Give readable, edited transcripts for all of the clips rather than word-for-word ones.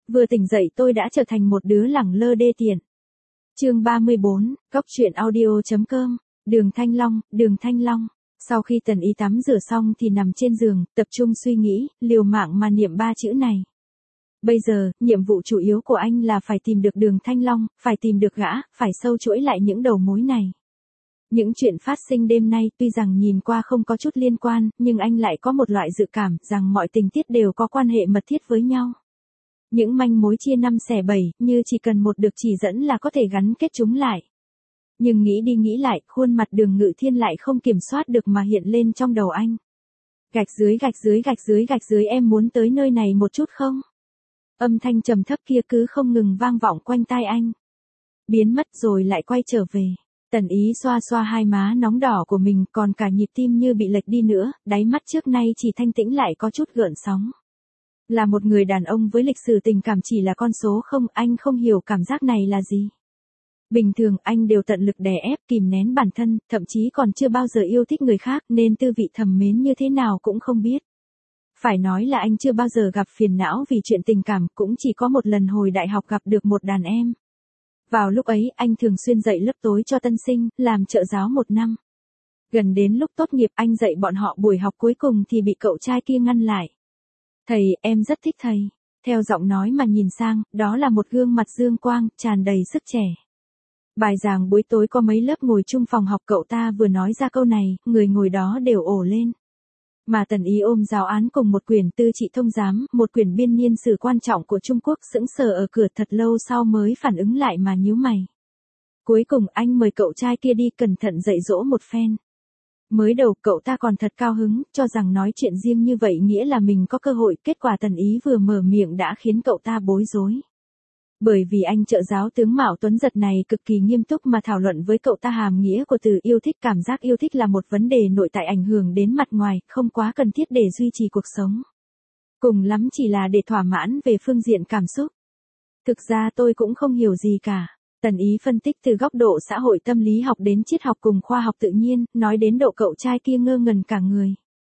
Vừa tỉnh dậy tôi đã trở thành một đứa lẳng lơ đê tiện. Chương 34, Cóc truyện audio.com, Đường Thanh Long. Sau khi Tần Ý tắm rửa xong thì nằm trên giường, tập trung suy nghĩ, liều mạng mà niệm 3 chữ này. Bây giờ, nhiệm vụ chủ yếu của anh là phải tìm được Đường Thanh Long, phải tìm được gã, phải sâu chuỗi lại những đầu mối này. Những chuyện phát sinh đêm nay tuy rằng nhìn qua không có chút liên quan, nhưng anh lại có một loại dự cảm rằng mọi tình tiết đều có quan hệ mật thiết với nhau. Những manh mối chia 5 xẻ 7, như chỉ cần một được chỉ dẫn là có thể gắn kết chúng lại. Nhưng nghĩ đi nghĩ lại, khuôn mặt Đường Ngự Thiên lại không kiểm soát được mà hiện lên trong đầu anh. Gạch dưới em muốn tới nơi này một chút không? Âm thanh trầm thấp kia cứ không ngừng vang vọng quanh tai anh. Biến mất rồi lại quay trở về. Tần Ý xoa xoa hai má nóng đỏ của mình, còn cả nhịp tim như bị lệch đi nữa, đáy mắt trước nay chỉ thanh tĩnh lại có chút gợn sóng. Là một người đàn ông với lịch sử tình cảm chỉ là con số không, anh không hiểu cảm giác này là gì. Bình thường anh đều tận lực đè ép kìm nén bản thân, thậm chí còn chưa bao giờ yêu thích người khác nên tư vị thầm mến như thế nào cũng không biết. Phải nói là anh chưa bao giờ gặp phiền não vì chuyện tình cảm, cũng chỉ có một lần hồi đại học gặp được một đàn em. Vào lúc ấy anh thường xuyên dạy lớp tối cho tân sinh, làm trợ giáo 1 năm. Gần đến lúc tốt nghiệp anh dạy bọn họ buổi học cuối cùng thì bị cậu trai kia ngăn lại. Thầy, em rất thích thầy. Theo giọng nói mà nhìn sang, đó là một gương mặt dương quang, tràn đầy sức trẻ. Bài giảng buổi tối có mấy lớp ngồi chung phòng học, cậu ta vừa nói ra câu này, người ngồi đó đều ồ lên. Mà Tần Ý ôm giáo án cùng một quyển tư trị thông giám, một quyển biên niên sử quan trọng của Trung Quốc, sững sờ ở cửa thật lâu sau mới phản ứng lại mà nhíu mày. Cuối cùng anh mời cậu trai kia đi cẩn thận dạy dỗ một phen. Mới đầu cậu ta còn thật cao hứng, cho rằng nói chuyện riêng như vậy nghĩa là mình có cơ hội, kết quả Tần Ý vừa mở miệng đã khiến cậu ta bối rối. Bởi vì anh trợ giáo tướng Mạo Tuấn Giật này cực kỳ nghiêm túc mà thảo luận với cậu ta hàm nghĩa của từ yêu thích. Cảm giác yêu thích là một vấn đề nội tại ảnh hưởng đến mặt ngoài, không quá cần thiết để duy trì cuộc sống. Cùng lắm chỉ là để thỏa mãn về phương diện cảm xúc. Thực ra tôi cũng không hiểu gì cả. Tần Ý phân tích từ góc độ xã hội tâm lý học đến triết học cùng khoa học tự nhiên, nói đến độ cậu trai kia ngơ ngẩn cả người.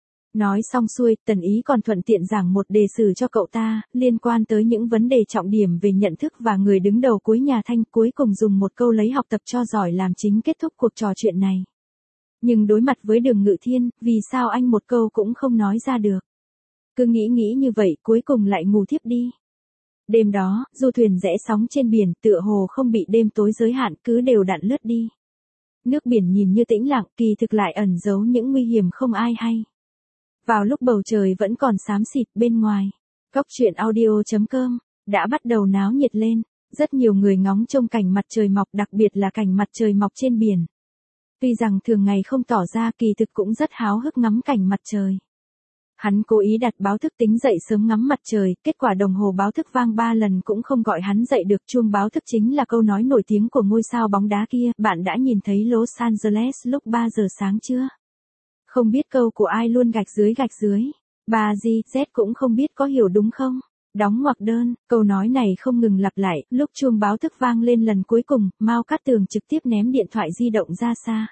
Nói xong xuôi, Tần Ý còn thuận tiện giảng một đề sử cho cậu ta, liên quan tới những vấn đề trọng điểm về nhận thức và người đứng đầu cuối nhà Thanh, cuối cùng dùng một câu lấy học tập cho giỏi làm chính kết thúc cuộc trò chuyện này. Nhưng đối mặt với Đường Ngự Thiên, vì sao anh một câu cũng không nói ra được? Cứ nghĩ như vậy, cuối cùng lại ngủ thiếp đi. Đêm đó, du thuyền rẽ sóng trên biển, tựa hồ không bị đêm tối giới hạn, cứ đều đặn lướt đi. Nước biển nhìn như tĩnh lặng, kỳ thực lại ẩn giấu những nguy hiểm không ai hay. Vào lúc bầu trời vẫn còn xám xịt, bên ngoài, Cóc truyện audio.com đã bắt đầu náo nhiệt lên. Rất nhiều người ngóng trông cảnh mặt trời mọc, đặc biệt là cảnh mặt trời mọc trên biển. Tuy rằng thường ngày không tỏ ra, kỳ thực cũng rất háo hức ngắm cảnh mặt trời. Hắn cố ý đặt báo thức tính dậy sớm ngắm mặt trời, kết quả đồng hồ báo thức vang 3 lần cũng không gọi hắn dậy được. Chuông báo thức chính là câu nói nổi tiếng của ngôi sao bóng đá kia, bạn đã nhìn thấy Los Angeles lúc 3 giờ sáng chưa? Không biết câu của ai luôn gạch dưới. Bà gì, Z cũng không biết có hiểu đúng không? Đóng ngoặc đơn, câu nói này không ngừng lặp lại, lúc chuông báo thức vang lên lần cuối cùng, Mao Cát Tường trực tiếp ném điện thoại di động ra xa.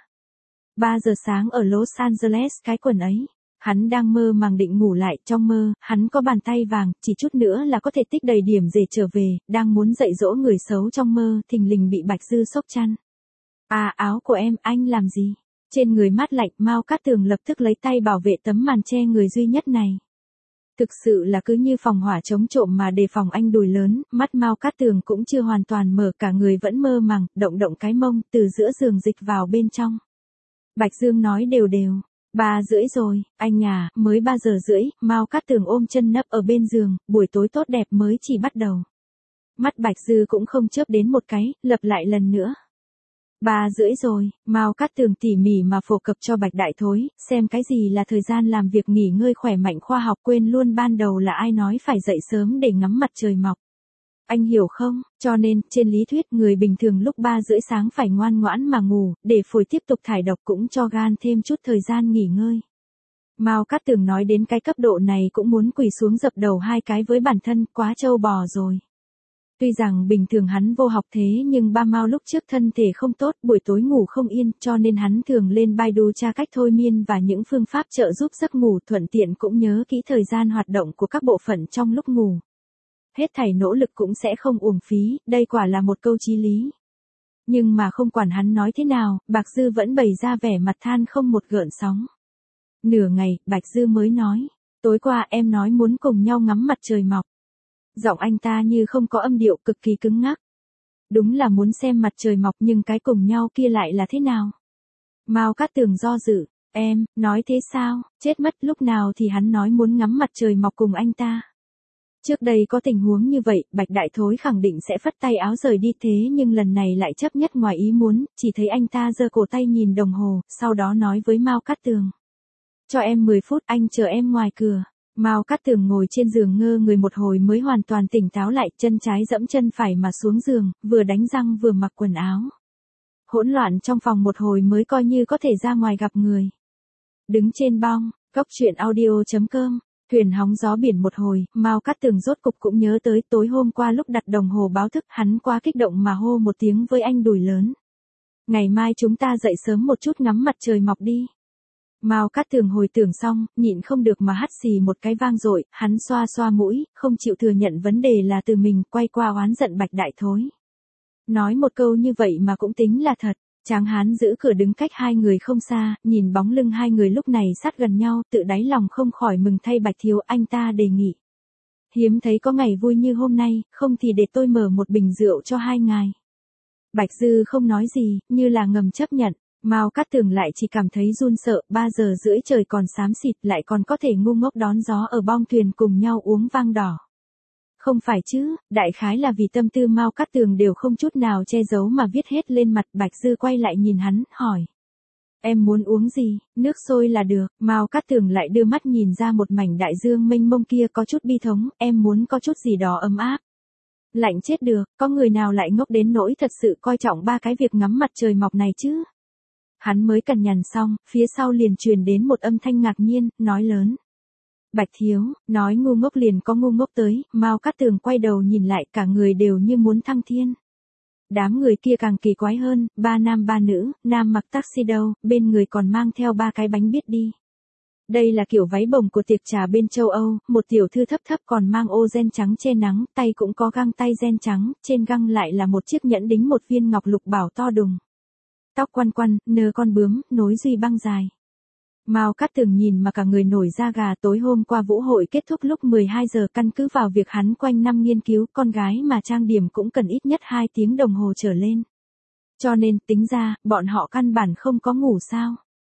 3 giờ sáng ở Los Angeles, cái quần ấy. Hắn đang mơ màng định ngủ lại, trong mơ, hắn có bàn tay vàng, chỉ chút nữa là có thể tích đầy điểm để trở về, đang muốn dạy dỗ người xấu trong mơ, thình lình bị Bạch Dư xốc chăn. À, áo của em, anh làm gì? Trên người mát lạnh, Mao Cát Tường lập tức lấy tay bảo vệ tấm màn che người duy nhất này. Thực sự là cứ như phòng hỏa chống trộm mà đề phòng anh đùi lớn, mắt Mao Cát Tường cũng chưa hoàn toàn mở, cả người vẫn mơ màng, động cái mông, từ giữa giường dịch vào bên trong. Bạch Dương nói đều, 3 rưỡi rồi, anh à, mới 3 giờ rưỡi, Mao Cát Tường ôm chân nấp ở bên giường, buổi tối tốt đẹp mới chỉ bắt đầu. Mắt Bạch Dư cũng không chớp đến một cái, lặp lại lần nữa. 3 rưỡi rồi, Mao Cát Tường tỉ mỉ mà phổ cập cho Bạch Đại Thối, xem cái gì là thời gian làm việc nghỉ ngơi khỏe mạnh khoa học, quên luôn ban đầu là ai nói phải dậy sớm để ngắm mặt trời mọc. Anh hiểu không, cho nên, trên lý thuyết người bình thường lúc 3 rưỡi sáng phải ngoan ngoãn mà ngủ, để phổi tiếp tục thải độc cũng cho gan thêm chút thời gian nghỉ ngơi. Mao Cát Tường nói đến cái cấp độ này cũng muốn quỳ xuống dập đầu 2 cái với bản thân, quá trâu bò rồi. Tuy rằng bình thường hắn vô học thế nhưng ba Mao lúc trước thân thể không tốt, buổi tối ngủ không yên, cho nên hắn thường lên Baidu tra cách thôi miên và những phương pháp trợ giúp giấc ngủ, thuận tiện cũng nhớ kỹ thời gian hoạt động của các bộ phận trong lúc ngủ. hết thảy nỗ lực cũng sẽ không uổng phí, đây quả là một câu chí lý. Nhưng mà không quản hắn nói thế nào, Bạch Dư vẫn bày ra vẻ mặt than không một gợn sóng. Nửa ngày, Bạch Dư mới nói, tối qua em nói muốn cùng nhau ngắm mặt trời mọc. Giọng anh ta như không có âm điệu, cực kỳ cứng ngắc. Đúng là muốn xem mặt trời mọc, nhưng cái cùng nhau kia lại là thế nào? Mao Cát Tường do dự, em, nói thế sao, chết mất, lúc nào thì hắn nói muốn ngắm mặt trời mọc cùng anh ta. Trước đây có tình huống như vậy, Bạch Đại Thối khẳng định sẽ phất tay áo rời đi, thế nhưng lần này lại chấp nhất ngoài ý muốn, chỉ thấy anh ta giơ cổ tay nhìn đồng hồ, sau đó nói với Mao Cát Tường. Cho em 10 phút, anh chờ em ngoài cửa. Mao Cát Tường ngồi trên giường ngơ người một hồi mới hoàn toàn tỉnh táo lại, chân trái dẫm chân phải mà xuống giường, vừa đánh răng vừa mặc quần áo. Hỗn loạn trong phòng một hồi mới coi như có thể ra ngoài gặp người. Đứng trên bong, cốc truyện audio.com, thuyền hóng gió biển một hồi, Mao Cát Tường rốt cục cũng nhớ tới tối hôm qua lúc đặt đồng hồ báo thức, hắn quá kích động mà hô một tiếng với anh đùi lớn. Ngày mai chúng ta dậy sớm một chút ngắm mặt trời mọc đi. Mao Cát Tường hồi tưởng xong, nhịn không được mà hắt xì một cái vang dội, hắn xoa xoa mũi, không chịu thừa nhận vấn đề là từ mình, quay qua oán giận Bạch Đại Thối. Nói một câu như vậy mà cũng tính là thật. Tráng hán giữ cửa đứng cách hai người không xa, nhìn bóng lưng hai người lúc này sát gần nhau, tự đáy lòng không khỏi mừng thay Bạch thiếu, anh ta đề nghị. Hiếm thấy có ngày vui như hôm nay, không thì để tôi mở một bình rượu cho hai ngài. Bạch Dư không nói gì, như là ngầm chấp nhận. Mao Cát Tường lại chỉ cảm thấy run sợ, 3 giờ rưỡi trời còn xám xịt lại còn có thể ngu ngốc đón gió ở bong thuyền cùng nhau uống vang đỏ. Không phải chứ, đại khái là vì tâm tư Mao Cát Tường đều không chút nào che giấu mà viết hết lên mặt. Bạch Dư quay lại nhìn hắn, hỏi. Em muốn uống gì, nước sôi là được. Mao Cát Tường lại đưa mắt nhìn ra một mảnh đại dương mênh mông kia có chút bi thống, em muốn có chút gì đó ấm áp. Lạnh chết được, có người nào lại ngốc đến nỗi thật sự coi trọng ba cái việc ngắm mặt trời mọc này chứ? Hắn mới cằn nhằn xong, phía sau liền truyền đến một âm thanh ngạc nhiên, nói lớn. Bạch thiếu, nói ngu ngốc liền có ngu ngốc tới, Mao Cát Tường quay đầu nhìn lại, cả người đều như muốn thăng thiên. Đám người kia càng kỳ quái hơn, 3 nam 3 nữ, nam mặc tuxedo, bên người còn mang theo 3 cái bánh biết đi. Đây là kiểu váy bồng của tiệc trà bên châu Âu, một tiểu thư thấp thấp còn mang ô ren trắng che nắng, tay cũng có găng tay ren trắng, trên găng lại là một chiếc nhẫn đính một viên ngọc lục bảo to đùng. Tóc quăn quăn, nơ con bướm, nối duy băng dài. Mao Cát Tường nhìn mà cả người nổi da gà. Tối hôm qua vũ hội kết thúc lúc 12 giờ, căn cứ vào việc hắn quanh năm nghiên cứu, con gái mà trang điểm cũng cần ít nhất 2 tiếng đồng hồ trở lên. Cho nên, tính ra, bọn họ căn bản không có ngủ sao.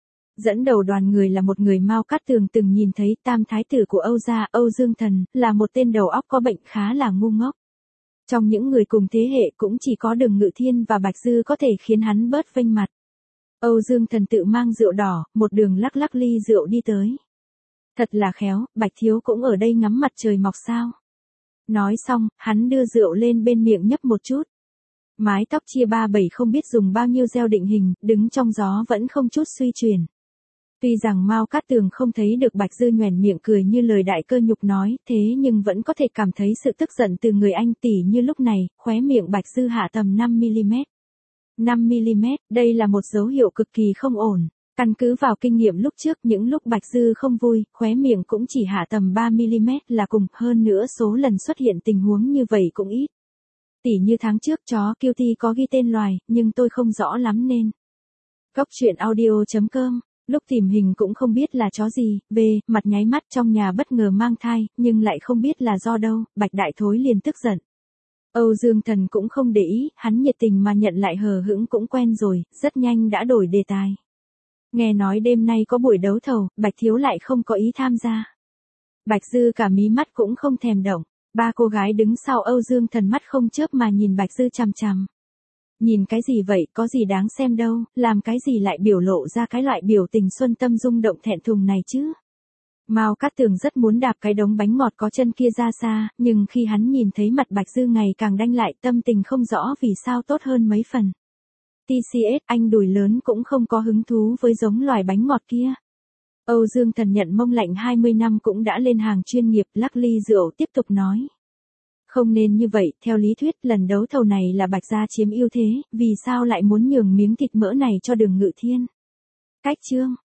Dẫn đầu đoàn người là một người Mao Cát Tường từng nhìn thấy, tam thái tử của Âu gia, Âu Dương Thần, là một tên đầu óc có bệnh khá là ngu ngốc. Trong những người cùng thế hệ cũng chỉ có Đường Ngự Thiên và Bạch Dư có thể khiến hắn bớt vênh mặt. Âu Dương Thần tự mang rượu đỏ, một đường lắc lắc ly rượu đi tới. Thật là khéo, Bạch thiếu cũng ở đây ngắm mặt trời mọc sao. Nói xong, hắn đưa rượu lên bên miệng nhấp một chút. Mái tóc chia 3/7 không biết dùng bao nhiêu gel định hình, đứng trong gió vẫn không chút suy chuyển. Tuy rằng Mao Cát Tường không thấy được Bạch Dư nhoẻn miệng cười như lời đại cơ nhục nói, thế nhưng vẫn có thể cảm thấy sự tức giận từ người anh, tỉ như lúc này, khóe miệng Bạch Dư hạ tầm 5mm. 5mm, đây là một dấu hiệu cực kỳ không ổn. Căn cứ vào kinh nghiệm lúc trước, những lúc Bạch Dư không vui, khóe miệng cũng chỉ hạ tầm 3mm là cùng, hơn nữa số lần xuất hiện tình huống như vậy cũng ít. Tỉ như tháng trước chó Cutie có ghi tên loài, nhưng tôi không rõ lắm nên. Cốc truyện audio.com, lúc tìm hình cũng không biết là chó gì, mặt nháy mắt trong nhà bất ngờ mang thai, nhưng lại không biết là do đâu, Bạch Đại Thối liền tức giận. Âu Dương Thần cũng không để ý, hắn nhiệt tình mà nhận lại hờ hững cũng quen rồi, rất nhanh đã đổi đề tài. Nghe nói đêm nay có buổi đấu thầu, Bạch thiếu lại không có ý tham gia. Bạch Dư cả mí mắt cũng không thèm động, 3 cô gái đứng sau Âu Dương Thần mắt không chớp mà nhìn Bạch Dư chằm chằm. Nhìn cái gì vậy, có gì đáng xem đâu, làm cái gì lại biểu lộ ra cái loại biểu tình xuân tâm rung động thẹn thùng này chứ. Mao Cát Tường rất muốn đạp cái đống bánh ngọt có chân kia ra xa, nhưng khi hắn nhìn thấy mặt Bạch Dư ngày càng đanh lại, tâm tình không rõ vì sao tốt hơn mấy phần. TCS, anh đùi lớn cũng không có hứng thú với giống loài bánh ngọt kia. Âu Dương Thần nhận mông lạnh 20 năm cũng đã lên hàng chuyên nghiệp, lắc ly rượu tiếp tục nói. Không nên như vậy, theo lý thuyết lần đấu thầu này là Bạch gia chiếm ưu thế, vì sao lại muốn nhường miếng thịt mỡ này cho Đường Ngự Thiên? Cách chương